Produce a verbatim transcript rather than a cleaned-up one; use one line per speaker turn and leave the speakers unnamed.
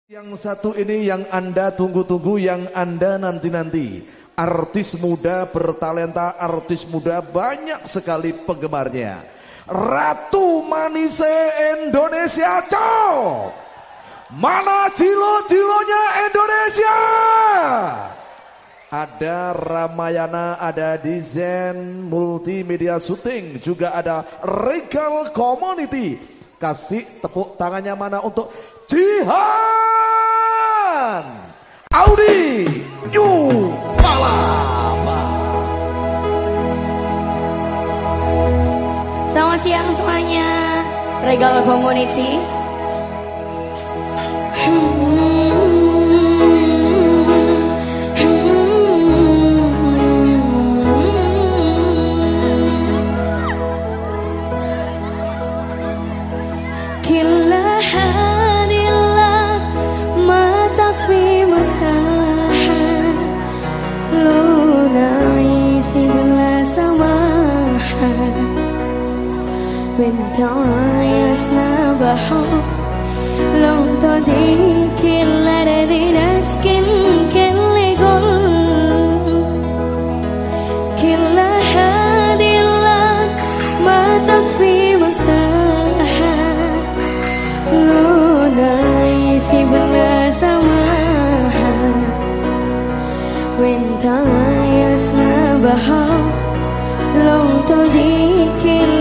Yang satu ini yang Anda tunggu-tunggu, yang Anda nanti-nanti. Artis muda bertalenta, artis muda banyak sekali penggemarnya. Ratu Manise Indonesia, cow! Mana jilo-jilonya Indonesia? Ada Ramayana, ada Desain Multimedia Syuting, juga ada Regal Community. Kasih tepuk tangannya mana untuk Jihan Audi New Palapa.
Selamat siang semuanya, Regal Community. وانت عايزنا بحب لو تضي كل الذي نسكن كل قلب كل هذه اللحظة ما تكفي مساحة لو نعيسي بلا سماحة وانت عايزنا بحب لو تضي كل